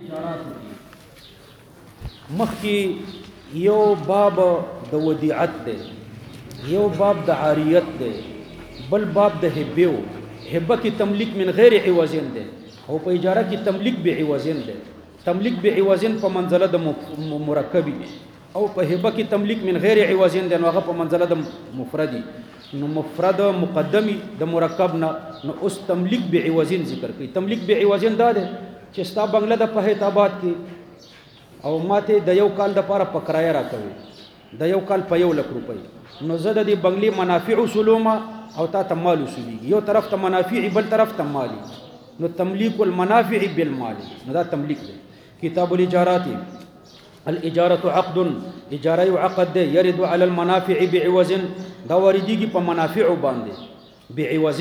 مخکې یو باب د ودیعت دی، یو باب د عاریت دی، بل باب د هبه و. هبه کې تملیک من غیر عوضین دی او په اجاره کې تملیک بعوضین دی. تملیک بعوضین په منزله د مرکبی او په هبه کې تملیک من غیر عوضین دی، نو هغه په منزله د مفردی. نو مفرد مقدمی د مرکب نه، نو اوس تملیک بعوضین ذکر کوي. تملیک بعوضین دا دی چې ستا بنگله د په اعتبار کې او ماته د یو کال د پاره په کرایه راکوي، د یو کال په 1 لک روپۍ، نو زه د دې بنگلې منافع وصولومه او تا ته مال وصولیږي، یو طرف ته منافع بل طرف ته مالی، نو تملیک المنافع بالمال، نو دا تملیک دی. کتاب الاجارات، الاجاره عقد، اجاره یو عقد دی، يرد على المنافع بعوض، دا وردیږي په منافع باندې بعوض.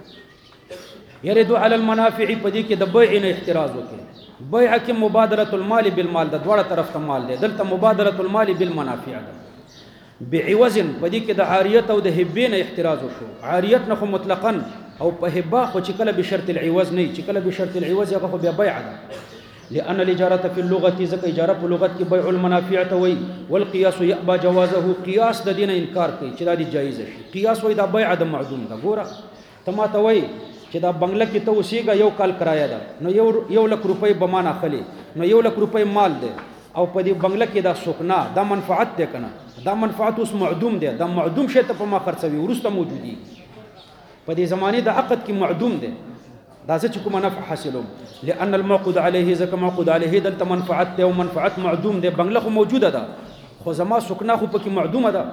يرد على المنافع په دې کې د بیع نه احتراز وکړي. بیع کې مبادله المال بالمال، د دواړه طرف ته مال دی، دلته مبادله المال بالمنافع ده. بعوض په دې کې د عاریت او د هبې نه احتراز وشو. عاریت نه خو مطلقاً او په هبه خو چې کله بشرط العوض نه، چې کله بشرط العوض هغه خو بیا بیع ده. لأن الإجارة في اللغة ذکر اجاره په لغت کې بيع المنافع ته وي، والقياس يأبى جوازه، قياس د دینه انکار کوي چې دا دی جایز شي. قياس وای دا بیع د معدوم ده. ګوره ته ما ته وای چې دا بنگله کې ته اوسېږه، یو کال کرایه ده، نو یو لک روپۍ به ما نه اخلي، نو 1 لک روپۍ مال دی او په دې بنگله کې دا سکنا، دا منفعت دی کنه، دا منفعت اوس معدوم دی، دا معدوم شی ته په ما خرڅوي ورسته موجودي په دې زمانه د عقد کې معدوم دی، دا څه چې کوم نفع حاصلوم. لأن المعقود عليه ذکر معقود عليه دلته منفعت دی او منفعت معدوم دی، بنگله خو موجوده ده خو زما سکنا خو پکې معدومه ده.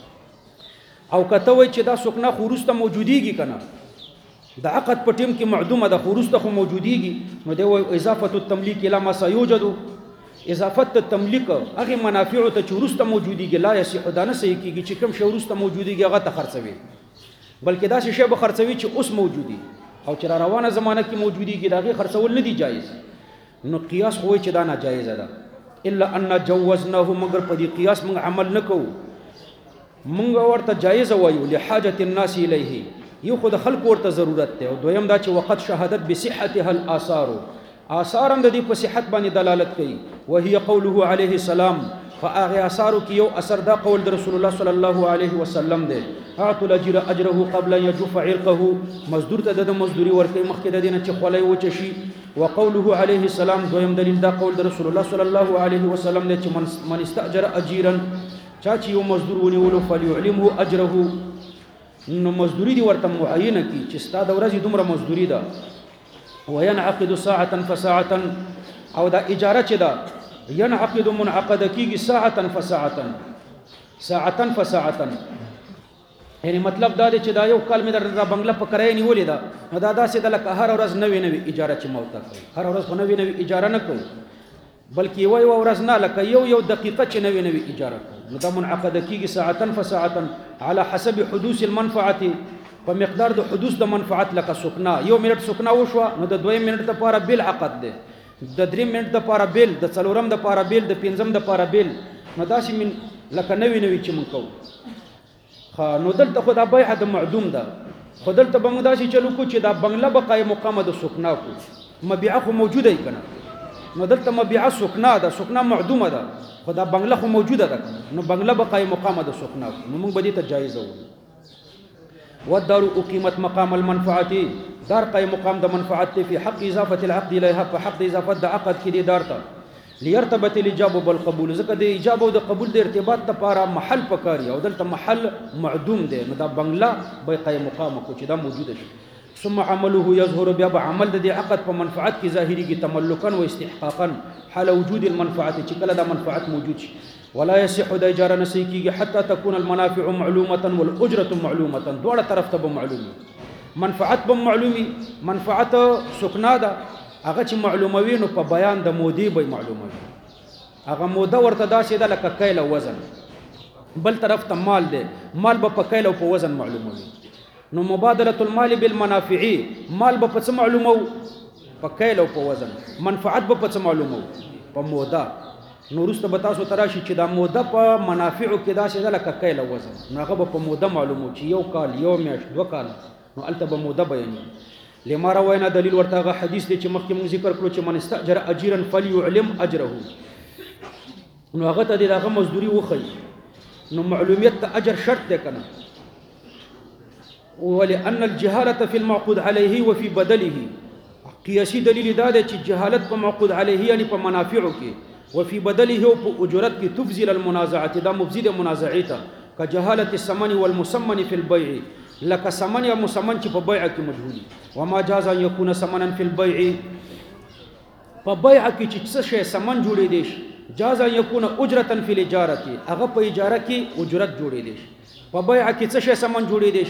او کته وای چې دا سکنا خو ورسته موجوديږي کنه، د عقد په ټیم کې معدومه ده خو ورسته خو موجوديږي، نو دی وای اضافه التملیک الى ما سيوجد، اضافت التملیک هغه منافع ته چې ورسته موجوديږي لا يصح، دا نه صحیح کیږي چې کوم شی ورسته موجوديږي هغه ته خرڅوي، بلکې دا شی به خرڅوي چې اوس موجودي او چې روانه زمانه کې موجوديږي دا غي خرڅول نه دي جایز. نو قیاس خو چې دا ناجایز ده. الا ان جوزناه، مگر په دې قیاس موږ عمل نکوو، موږ ورته جایز وایو لحاجه الناس الیه، یو خو د خلق ورته ضرورت دی، او دویم دا چې وقت شهادت بصحتها الاثار، آثار هم د دې په صحت باندې دلالت کوي. وهي قوله عليه السلام، فاغه آثار کې یو اثر دا قول د رسول الله صلی الله علیه وسلم دی، اعطوا الاجر اجره قبل ان يجف عرقه، مزدور ته د مزدوري ورکړي مخکې د دینه چې خولای وچ شي. وقوله عليه السلام، دویم دلیل دا قول د رسول الله صلی الله علیه وسلم دی چې من استاجر اجيرا، چا چې یو مزدور ونیولو فليعلمه اجره، نو مزدوری دی ورته معینه کی چې ستا د ورځې دومره مزدوری ده. وينعقد ساعه فساعه، او دا اجاره چې ده ينعقد منعقد کیږي ساعه فساعه، ساعه فساعه، یعنی مطلب دا دی چې دا یو کال مې د بنگله په کرایه نیولې ده، نو دا داسې د لکه هر ورځ نوې اجاره چې موته کوي، هر ورځ خو نوې اجاره نه کوي، بلکې یو ورځ نه، لکه یو دقیقه چې نوې اجاره کوي، نو دا منعقد کیږي ساعه فساعه على حسب حدوث المنفعه، په مقدار د حدوث د منفعت. لکه سکنا، 1 منټ سکنا وشو، نو د 2 منټ لپاره بیل عقد دی، د 3 منټ لپاره بیل، د 4 لپاره بیل، د 5 لپاره بیل، نو داسې من لکه نوې چې مونږ کوو. نو دلته خو دا بیع د معدوم ده، خو دلته به موږ داسې چلو کو چې دا بنگله بقای مقامه د سکنا کو، مبيعه خو موجوده ای کنه، نو دلته مبيعه سکنا ده، سکنا معدومه ده، خو دا بنگله خو موجوده ده، نو بنگله بقای مقامه د سکنا کو، نو موږ به دې ته جایز وو. والدار اقيمت مقام المنفعه، دار قائم مقام د منفعت في حق اضافه العقد اليها، په حق اضافه د عقد کې دې دار ته ليرتبط الاجابه بالقبول، ځکه د اجابه او د قبول د ارتباط لپاره محل پکاري، او دلته محل معدوم دی، نو دا بنگله به قائم مقام کو چې دا موجوده شي. ثم عمله يظهر، بیا به عمل د عقد په منفعت کې ظاهري کې تملکا و استحقاقا حال وجود المنفعه، چې کله دا منفعت موجود شي. ولا يصح د اجاره نسي کیږي حتى تكون المنافع معلومه والاجره معلومه، دوړه طرف ته به معلومي، منفعت به معلومي، منفعت سکنا ده هغه چې معلوموي، نو په بیان د مودې به معلوموي، هغه موده ورته داسې ده لکه کیل او وزن، بل طرف ته مال دی، مال به په کیل او په وزن معلوموي. نو مبادله المال بالمنافع، مال به په څه معلومو؟ په کیل او په وزن، منفعت به په څه معلومو؟ په موده. نو وروسته به تاسو ته راشي چې دا موده په منافعو کې داسې ده لکه کیل او وزن، نو هغه به په موده معلومو چې 1 کال، 1 میاشت، 2 کال، نو هلته به موده بیانوي. لما روینا دلیل ورته هغه حدیث دی چې مخکې موږ ذکر کړو چې من استاجر اجیرا فليعلم اجره نو هغه ته دغه مزدوري وخی نو معلومیت ته اجر شرط دی کنه ولأن الجهالة في المعقود عليه وفي بدله قياسي دليل دا دی چې جهالت په معقود عليه یعنی په منافعو کې وفي بدله او په اجرت کې تفضل المنازعه دا مفزيد منازعه ته كجهالة الثمن والمسمن في البيع لك ثمن یا مسمن چې په بيع کې مجهولي وما جاز ان يكون ثمنا في البيع په بيع کې چې څه شی ثمن جوړې دي جاز ان يكون اجرة في الاجاره هغه په اجاره کې اجرت جوړې دي په بيع کې څه شی ثمن جوړې دي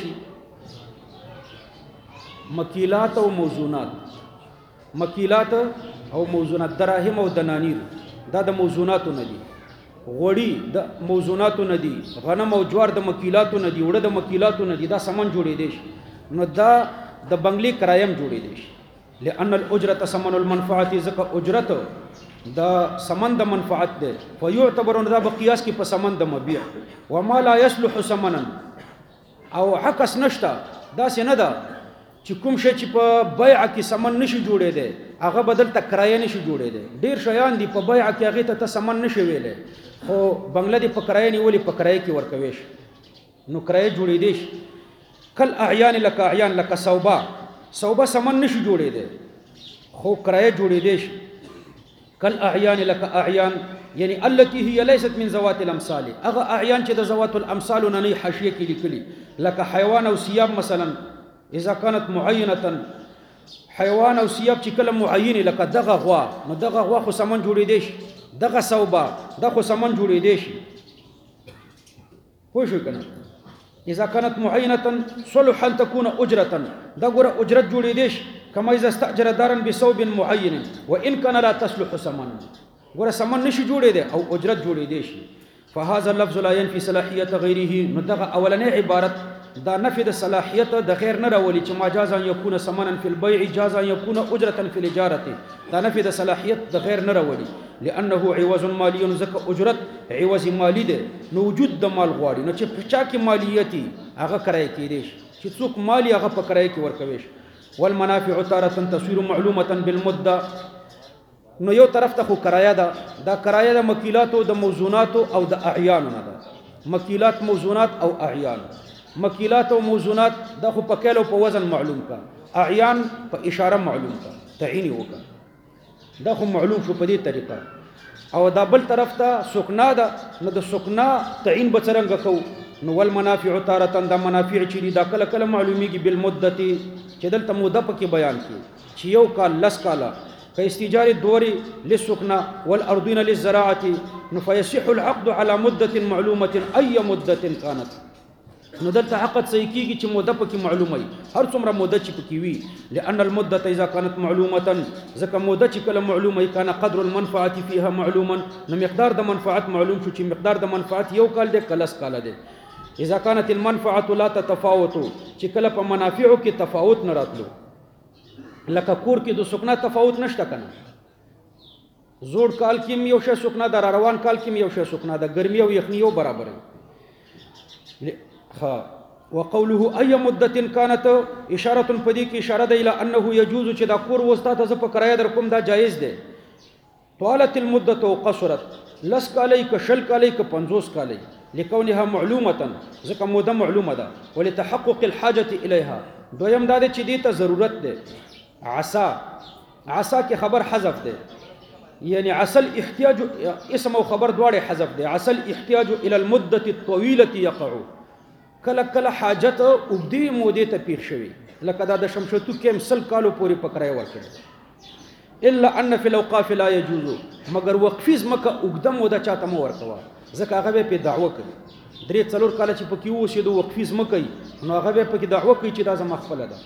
مکیلات او موزونات مکیلات او موزونات دراهم او دنانیر دا د موزوناتو نه دي غوړی د موزوناتو نه دي غنم او جوار د مکیلاتو نه دي وړه د مکیلاتو نه دي دا سامان جوړې دي نو دا د بنگلي کرایم جوړې دي لأن الأجرة ثمن المنفعه ذکر اجرت دا ثمن د منفعت ده فيعتبر دا بقياس کې په ثمن د مبيع وما لا يصلح ثمنا او عکس نشتا دا څنګه ده چې کوم شی چې په بيع کې ثمن نشي جوړې ده هغه بدل ته کرایه نشي جوړې ده ډیر شیان دي په بيع کې هغه ته ثمن نشي ویلې خو بنگله دی په کرایه نیولې په کرایه کې ورکويش نو کرایه جوړې دي کل اعیان لك اعیان لك صوبه ثمن نشي جوړې ده خو کرایه جوړې دي کل اعیان لك اعیان یعنی التي هي ليست من ذوات الامثال هغه اعیان چې د ذوات الامثال نه نه حاشیه کې لیکلي لك حیوان او ثياب مثلا اذا كانت معينه حیوان او ثياب چې کله معین لکه دغه غوا نو دغه غوا خو سامان جوړې دي دغه صوبه دغه سامان جوړې دي خو شو کنه اذا كانت معينه صلح ان تكون اجره دغه اجرت جوړې دي كما اذا استاجر دارا بثوب معين وان كان لا تصلح ثمن ګوره سامان نشي جوړې دي او اجرت جوړې دي فهذا اللفظ لا ينفي صلاحيه غيره نو دغه اولنې عبارت دا نفي د صلاحیت د غیر نه راولي چې ما جاز ان يكون ثمنا في البيع جاز ان يكون اجره في الاجاره دا نفي د صلاحیت د غیر نه راولي لانه عوض مالي زکه اجرت عوض مالی ده نو وجود د مال غواړي نو چې پچا کې مالیتی هغه کرای کېږي چې څوک مالی هغه په کرای کې ورکوي والمنافع تاره تصوير معلومه بالمده نو یو طرف ته خو کرایه ده دا کرایه د مکیلات او د موزونات او د اعیان نه ده مکیلات موزونات او اعیان مکیلات او موزونات دا خو په کیلو په وزن معلوم کا اعیان په اشاره معلوم کا تعین وکا دا خو معلوم شو په دې طریقه او دا بل طرف ته سکنا ده نو د سکنا تعین بڅرنګ کو نو والمنافع تاره دا منافع چې دا کله کله معلومیږي بالمدت چې دلته موده پکې بیان کی چې یو کال لس کاله كاستجار الدور للسكنى والأرضين للزراعة فيصح العقد على مدة معلومة أي مدة كانت نو دلته عقد صحیح کیږي چې موده پکې معلومه وي هر څومره موده چې پکې وي لأن المدة اذا كانت معلومه ځکه موده چې کله معلومه وي کان قدر المنفعه فيها معلوما نو مقدار د منفعت معلوم شو چې مقدار د منفعت یو کال دی کلس کال دی اذا كانت المنفعه لا تتفاوت چې کله په منافعو کې تفاوت نه راتلو لکه کور کې د سکنا تفاوت نشته کنه زوړ کال کې یو شی سکنا د روان کال کې یو شی سکنا د ګرمي او یخني یو برابر وقوله اي مدة كانت اشاره پدې کې اشاره ده الى انه يجوز چې دا کور وستا ته په کرایه در کوم دا جایز ده طالت المده او قصرت لس کالی ک شل کالی ک 50 کالی لكونها معلومه ځکه موده معلومه ده ولتحقق الحاجه اليها دویم دا چې دې ته ضرورت ده عسى کې خبر حذف ده يعني عسى الاحتياج اسم او خبر دواړه حذف ده عسى الاحتياج الى المده الطويله يقع کله کله حاجت وګدي مودې ته پیر شوی لکه دا د شمشتو کې سل کالو پوری پکړای ورکړي الا ان في الاوقاف لا يجوز مگر وقفیز مکه وګدم موده چاته مو ورکوا ځکه هغه به دعوه کوي درې څلور کال چې پکې وو د وقفیز مکه نو هغه به پکې دعوه کوي چې دا زما خپل ده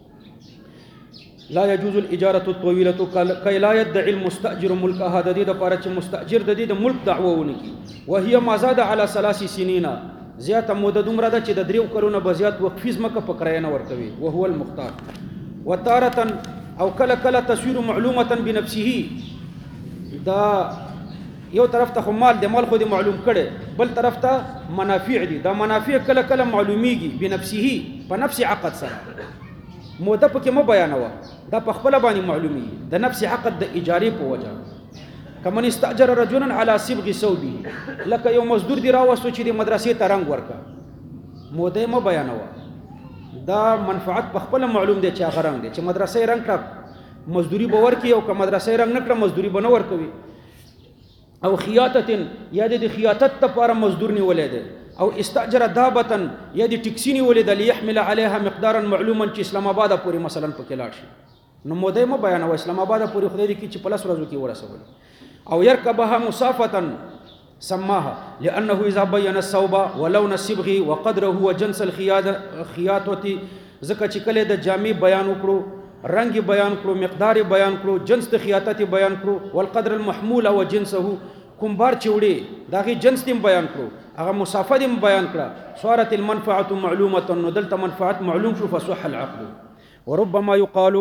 لا يجوز الاجاره الطويله كي لا يدعي المستاجر ملك هذا د لپاره چې مستاجر د دې د ملک دعوه ونکي وهي ما زاد على 3 سنين زیاته موده دومره ده چې د دریو کلونو به زیات وقفیز مکه په کرایه نه ورکوي وهو المختار وتارة او کله کله تصویر معلومه بنفسه دا یو طرف ته مال د مال خو دې معلوم کړي بل طرف ته منافع دي دا منافع کله کله معلومیږي بنفسه په نفس عقد سره موده پکې مو بیانوه دا په خپل باندې معلومي د نفس عقد د اجارې په وجه کمن استاجر رجلا على صبغ ثوبه لکه یو مزدور دی راوستو چې د مدرسې ته رنگ ورکا موده مو بیانوه دا منفعت په خپل معلوم دی چې هغه رنگ دی چې مدرسې رنگ کړه مزدوری به ورکي او که مدرسې رنگ نه کړه مزدوری به نه ورکوي او خیاطت یا د خیاطت لپاره مزدور نیولې دی او استاجر دابه یا د ټکسی نیولې دی ليحمل عليها مقدارا معلوما چې اسلام آباد پورې مثلا پکې لاړ شي نو موده مو بیانوه اسلام آباد پورې خدای دې کې چې پلس ورځو کې ورسول او يركبها مسافه سماها لانه اذا بين الثوب ولون الصبغ وقدره وجنس الخياطه زکه چې کله د جامع بیان وکړو رنگ بیان کړو مقدار بیان کړو جنس د خیاطت بیان کړو والقدر المحمول وجنسه کوم بار چوړي داغي جنس تیم بیان کړو هغه مسافه دیم بیان کړه صارت المنفعه معلومه نو دلته منفعت معلوم شو فصح العقد وربما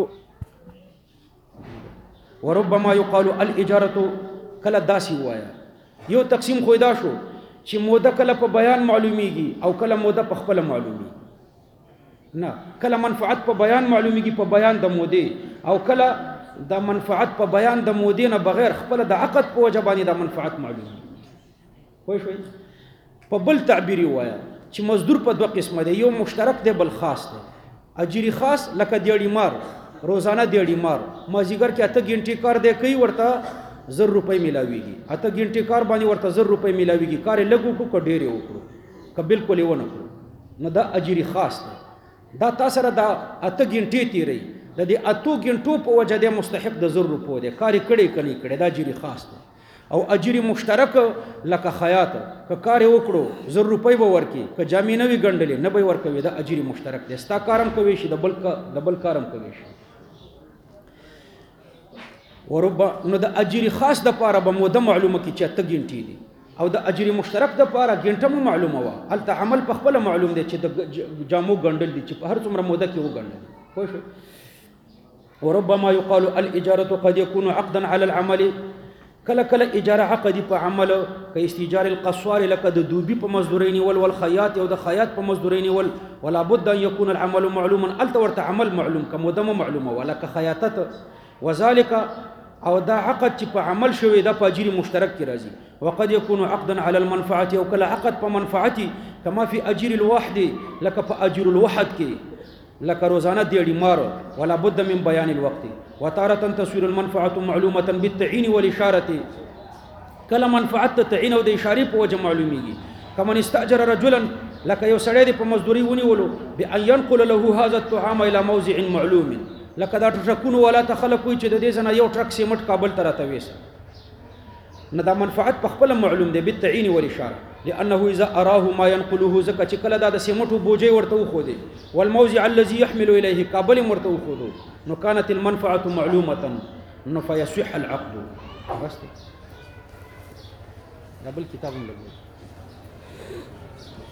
يقال الاجاره کله داسي وایا یو تقسیم خو دا شو چې موده کله په بیان معلومیږي او کله موده په خپل معلومیږي نه کله منفعت په بیان معلومیږي په بیان د موده او کله د منفعت په بیان د موده نه بغیر خپل د عقد په وجه باندې د منفعت معلومیږي خو شوي په بل تعبیر وایا چې مزدور په دوه قسمه دی یو مشترک دی بل خاص دی اجری خاص لکه دیړی مار روزانه دیړی مار مازیګر کې 8 غنټې کار دی کوي ورته 1000 روپۍ ملاويږي 8 غنټې کار باندې ورته 1000 روپۍ ملاويږي کار لګو کو ډېر وکړو که بالکل یې ونه کړو نو دا اجری خاص دی دا تاسو را دا 8 غنټې تیری د دې 8 غنټو په وجه د مستحق د 1000 روپو دی کار کړي کړي دا اجری خاص دی او اجری مشترک لکه خیاط که کار وکړو 1000 روپۍ به ورکی که جامینه وی ګڼلې نه به ورکوي دا اجری مشترک دی ستا کارم کوي شي د بل کارم کوي شي وربا نو د اجری خاص د پاره به موده معلومه کی چې 8 غنټې دي او د اجری مشترک د پاره غنټه مو معلومه وا الته عمل په خپل معلوم دی چې د جامو ګڼل دي چې په هر څومره موده کې وګڼل خو شو وربما يقال الاجاره قد يكون عقدا على العمل کله کله اجاره عقد په عمل ک استیجار القصوار لك د دوبي په مزدورین والخياط او د خیاط په مزدورین ولا بد ان يكون العمل معلوما الته ورته عمل معلوم ک موده معلومه ولا ک خیاطت وذلك او دا عقد چې په عمل شوی دا په اجر مشترک کې راځي وقد يكون عقدا على المنفعه او کله عقد په منفعتي كما في اجر الواحد لك په اجر الواحد کې لك روزانه دیړی مار ولا بد من بيان الوقت وتارة تصوير المنفعه معلومه بالتعيين والاشاره کله منفعت تعین او د اشاره په وجه معلومیږي کمن استاجر رجلا لك یو سړی په مزدوري ونیولو بان ينقل له هذا الطعام الى موضع معلوم لکه دا ټرکونه ولا تخلق وي چې د دې ځنه یو ټرک سیمټ کابل ته راته نه دا منفعت په خپل معلوم دی بالتعین والاشاره لانه اذا اراه ما ينقله زکه چې کله دا د سیمټو بوجي ورته خو دی والموضع الذي يحمل اليه کابل ورته خو دی نو كانت المنفعه معلومه نو فيصح العقد بس دا بل کتاب لګو